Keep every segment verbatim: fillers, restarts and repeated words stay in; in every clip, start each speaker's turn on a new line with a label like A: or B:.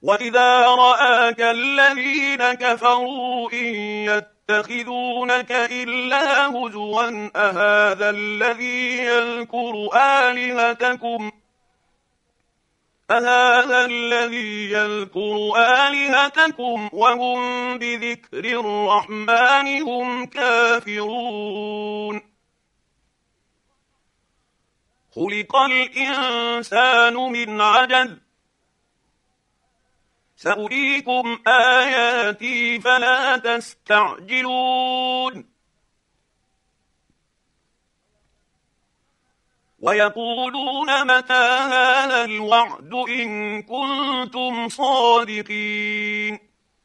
A: وإذا رآك الذين كفروا إن يتخذونك إلا هزوا أهذا الذي يذكر آلهتكم أهذا الذي يذكر آلهتكم وهم بذكر الرحمن هم كافرون خلق الإنسان من عجل سأريكم آياتي فلا تستعجلون ويقولون متى هذا الوعد إن كنتم صادقين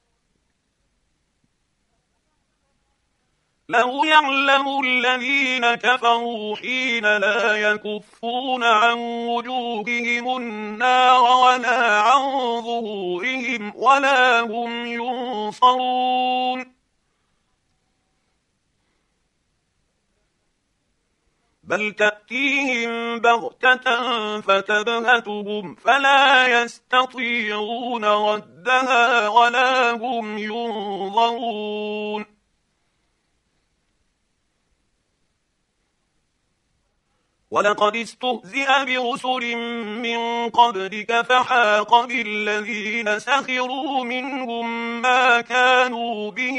A: لو يعلم الذين كفروا حين لا يكفون عن وجوههم النار ولا عن ظهورهم ولا هم ينصرون بل تأتيهم بغتة فتبهتهم فلا يستطيعون ردها ولا هم ينظرون ولقد استهزئ برسل من قبلك فحاق بالذين سخروا منهم ما كانوا به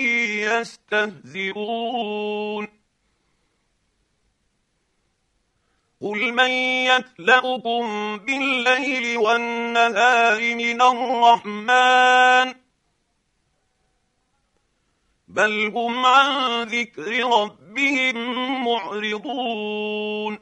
A: يستهزئون قل من يكلؤكم بالليل والنهار من الرحمن بل هم عن ذكر ربهم معرضون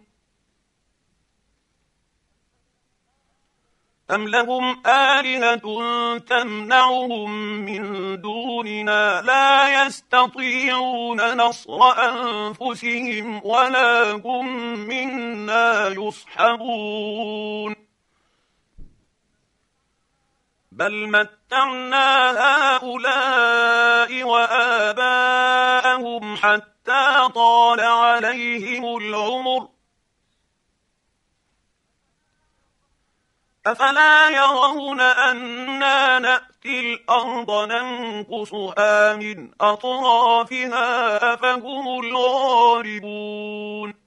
A: أم لهم آلهة تمنعهم من دوننا لا يستطيعون نصر أنفسهم ولا هم منا يصحبون بل متعنا هؤلاء وآباءهم حتى طال عليهم العمر أفلا يرون أنا نأتي الأرض ننقصها من أطرافها فهم الغالبون